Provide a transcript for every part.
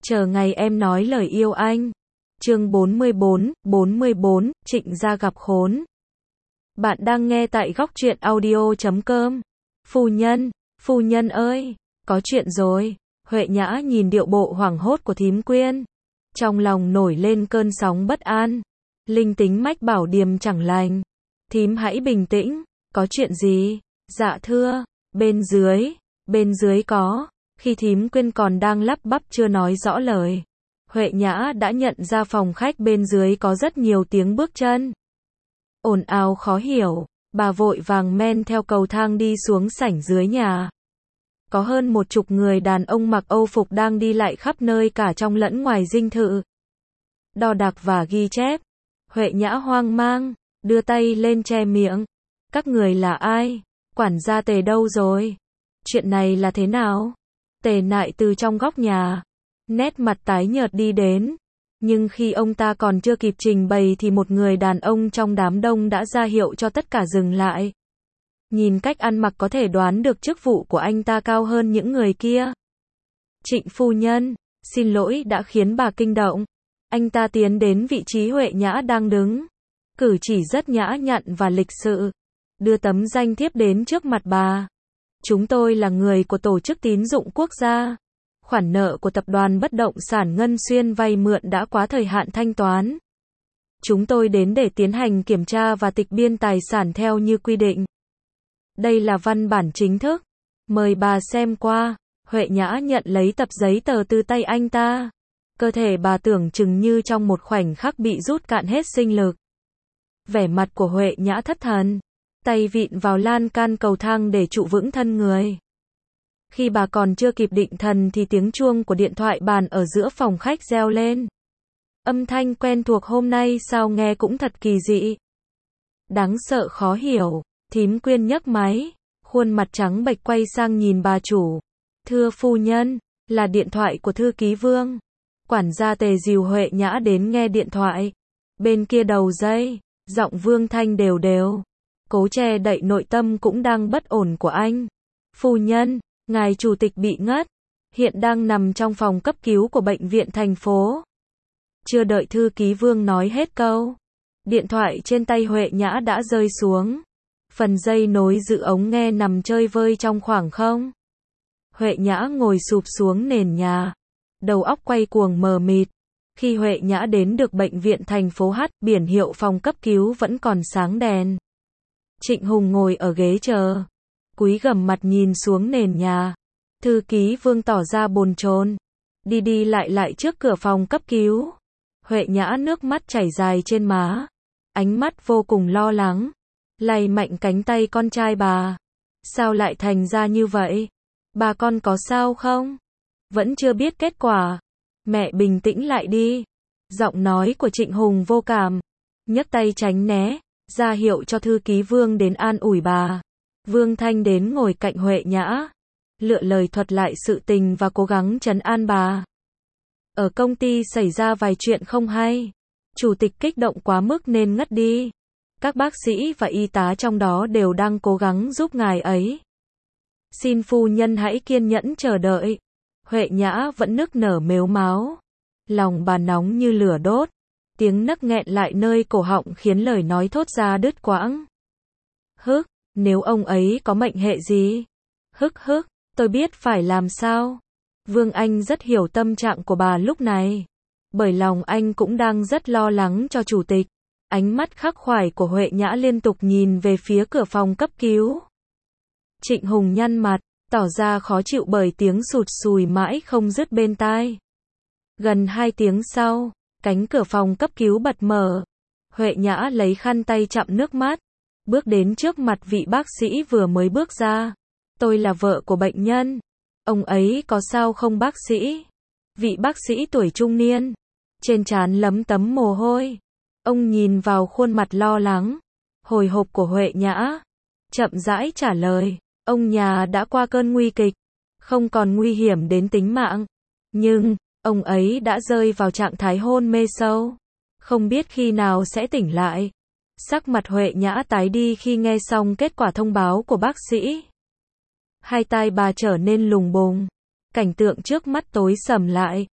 Chờ ngày em nói lời yêu anh. Chương 44, Trịnh gia gặp khốn. Bạn đang nghe tại góc truyện audio.com. Phu nhân ơi, có chuyện rồi. Huệ Nhã nhìn điệu bộ hoảng hốt của thím Quyên, trong lòng nổi lên cơn sóng bất an. Linh tính mách bảo điềm chẳng lành. Thím hãy bình tĩnh, có chuyện gì? Dạ thưa, bên dưới có. Khi thím Quyên còn đang lắp bắp chưa nói rõ lời, Huệ Nhã đã nhận ra phòng khách bên dưới có rất nhiều tiếng bước chân. Ồn ào khó hiểu, bà vội vàng men theo cầu thang đi xuống sảnh dưới nhà. Có hơn 10 người đàn ông mặc Âu phục đang đi lại khắp nơi cả trong lẫn ngoài dinh thự, đo đạc và ghi chép. Huệ Nhã hoang mang, đưa tay lên che miệng. Các người là ai? Quản gia Tề đâu rồi? Chuyện này là thế nào? Tề Nại từ trong góc nhà, nét mặt tái nhợt đi đến. Nhưng khi ông ta còn chưa kịp trình bày thì một người đàn ông trong đám đông đã ra hiệu cho tất cả dừng lại. Nhìn cách ăn mặc có thể đoán được chức vụ của anh ta cao hơn những người kia. Trịnh phu nhân, xin lỗi đã khiến bà kinh động. Anh ta tiến đến vị trí Huệ Nhã đang đứng, cử chỉ rất nhã nhặn và lịch sự, đưa tấm danh thiếp đến trước mặt bà. Chúng tôi là người của tổ chức tín dụng quốc gia. Khoản nợ của tập đoàn bất động sản Ngân Xuyên vay mượn đã quá thời hạn thanh toán. Chúng tôi đến để tiến hành kiểm tra và tịch biên tài sản theo như quy định. Đây là văn bản chính thức. Mời bà xem qua. Huệ Nhã nhận lấy tập giấy tờ từ tay anh ta. Cơ thể bà tưởng chừng như trong một khoảnh khắc bị rút cạn hết sinh lực. Vẻ mặt của Huệ Nhã thất thần, tay vịn vào lan can cầu thang để trụ vững thân người. Khi bà còn chưa kịp định thần thì tiếng chuông của điện thoại bàn ở giữa phòng khách reo lên. Âm thanh quen thuộc hôm nay sao nghe cũng thật kỳ dị. Đáng sợ khó hiểu, thím Quyên nhấc máy, khuôn mặt trắng bệch quay sang nhìn bà chủ. Thưa phu nhân, là điện thoại của thư ký Vương. Quản gia Tề dìu Huệ Nhã đến nghe điện thoại. Bên kia đầu dây, giọng Vương thanh đều đều, cố che đậy nội tâm cũng đang bất ổn của anh. Phu nhân, ngài chủ tịch bị ngất, hiện đang nằm trong phòng cấp cứu của bệnh viện thành phố. Chưa đợi thư ký Vương nói hết câu, điện thoại trên tay Huệ Nhã đã rơi xuống. Phần dây nối giữ ống nghe nằm chơi vơi trong khoảng không. Huệ Nhã ngồi sụp xuống nền nhà, đầu óc quay cuồng mờ mịt. Khi Huệ Nhã đến được bệnh viện thành phố H, biển hiệu phòng cấp cứu vẫn còn sáng đèn. Trịnh Hùng ngồi ở ghế chờ, cúi gằm mặt nhìn xuống nền nhà. Thư ký Vương tỏ ra bồn chồn, đi lại trước cửa phòng cấp cứu. Huệ Nhã nước mắt chảy dài trên má, ánh mắt vô cùng lo lắng, lay mạnh cánh tay con trai bà. Sao lại thành ra như vậy? Bà con có sao không? Vẫn chưa biết kết quả. Mẹ bình tĩnh lại đi. Giọng nói của Trịnh Hùng vô cảm, nhấc tay tránh né, ra hiệu cho thư ký Vương đến an ủi bà. Vương Thanh đến ngồi cạnh Huệ Nhã, lựa lời thuật lại sự tình và cố gắng trấn an bà. Ở công ty xảy ra vài chuyện không hay. Chủ tịch kích động quá mức nên ngất đi. Các bác sĩ và y tá trong đó đều đang cố gắng giúp ngài ấy. Xin phu nhân hãy kiên nhẫn chờ đợi. Huệ Nhã vẫn nức nở mếu máo. Lòng bà nóng như lửa đốt. Tiếng nấc nghẹn lại nơi cổ họng khiến lời nói thốt ra đứt quãng. Nếu ông ấy có mệnh hệ gì? Tôi biết phải làm sao. Vương Anh rất hiểu tâm trạng của bà lúc này. Bởi lòng anh cũng đang rất lo lắng cho chủ tịch. Ánh mắt khắc khoải của Huệ Nhã liên tục nhìn về phía cửa phòng cấp cứu. Trịnh Hùng nhăn mặt, tỏ ra khó chịu bởi tiếng sụt sùi mãi không dứt bên tai. Gần 2 tiếng sau, cánh cửa phòng cấp cứu bật mở. Huệ Nhã lấy khăn tay chặm nước mắt, bước đến trước mặt vị bác sĩ vừa mới bước ra. Tôi là vợ của bệnh nhân. Ông ấy có sao không bác sĩ? Vị bác sĩ tuổi trung niên, trên trán lấm tấm mồ hôi. Ông nhìn vào khuôn mặt lo lắng, hồi hộp của Huệ Nhã, chậm rãi trả lời. Ông nhà đã qua cơn nguy kịch, không còn nguy hiểm đến tính mạng. Nhưng, ông ấy đã rơi vào trạng thái hôn mê sâu. Không biết khi nào sẽ tỉnh lại. Sắc mặt Huệ Nhã tái đi khi nghe xong kết quả thông báo của bác sĩ. Hai tai bà trở nên lùng bùng. Cảnh tượng trước mắt tối sầm lại.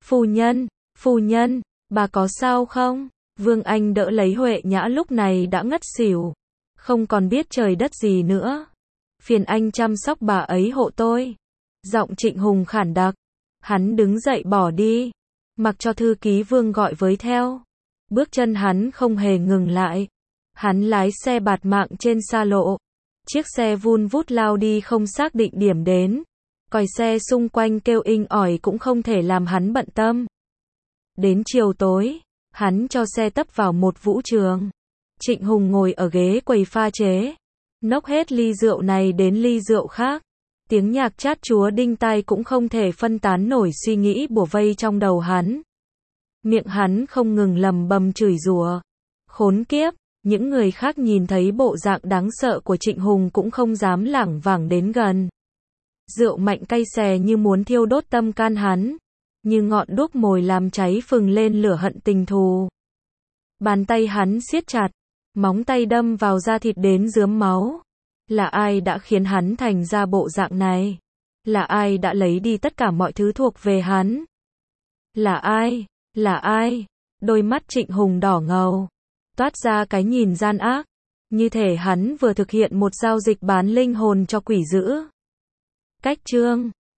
Phu nhân, bà có sao không? Vương Anh đỡ lấy Huệ Nhã lúc này đã ngất xỉu, không còn biết trời đất gì nữa. Phiền anh chăm sóc bà ấy hộ tôi. Giọng Trịnh Hùng khản đặc. Hắn đứng dậy bỏ đi, mặc cho thư ký Vương gọi với theo. Bước chân hắn không hề ngừng lại. Hắn lái xe bạt mạng trên xa lộ. Chiếc xe vun vút lao đi không xác định điểm đến. Còi xe xung quanh kêu inh ỏi cũng không thể làm hắn bận tâm. Đến chiều tối, hắn cho xe tấp vào một vũ trường. Trịnh Hùng ngồi ở ghế quầy pha chế, nốc hết ly rượu này đến ly rượu khác. Tiếng nhạc chát chúa đinh tai cũng không thể phân tán nổi suy nghĩ bủa vây trong đầu hắn. Miệng hắn không ngừng lầm bầm chửi rủa. Khốn kiếp, những người khác nhìn thấy bộ dạng đáng sợ của Trịnh Hùng cũng không dám lảng vảng đến gần. Rượu mạnh cay xè như muốn thiêu đốt tâm can hắn, như ngọn đuốc mồi làm cháy phừng lên lửa hận tình thù. Bàn tay hắn siết chặt, móng tay đâm vào da thịt đến rướm máu. Là ai đã khiến hắn thành ra bộ dạng này? Là ai đã lấy đi tất cả mọi thứ thuộc về hắn? Là ai? Là ai? Đôi mắt Trịnh Hùng đỏ ngầu, toát ra cái nhìn gian ác, như thể hắn vừa thực hiện một giao dịch bán linh hồn cho quỷ dữ. Cách chương